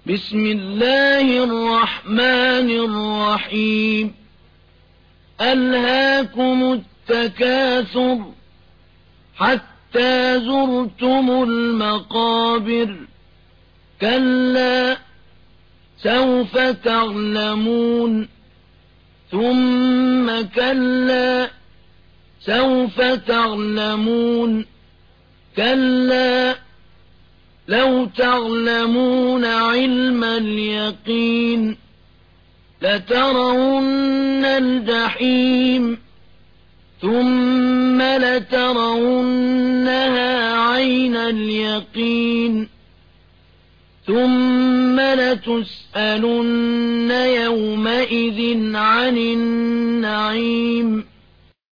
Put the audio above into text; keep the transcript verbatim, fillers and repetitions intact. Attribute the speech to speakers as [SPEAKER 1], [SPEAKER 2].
[SPEAKER 1] بسم الله الرحمن الرحيم ألهاكم التكاثر حتى زرتم المقابر كلا سوف تعلمون ثم كلا سوف تعلمون كلا لو تعلمون علم اليقين لترون الجحيم ثم لترونها عين اليقين ثم لتسألن يومئذ عن النعيم